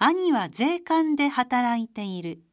兄は税関で働いている。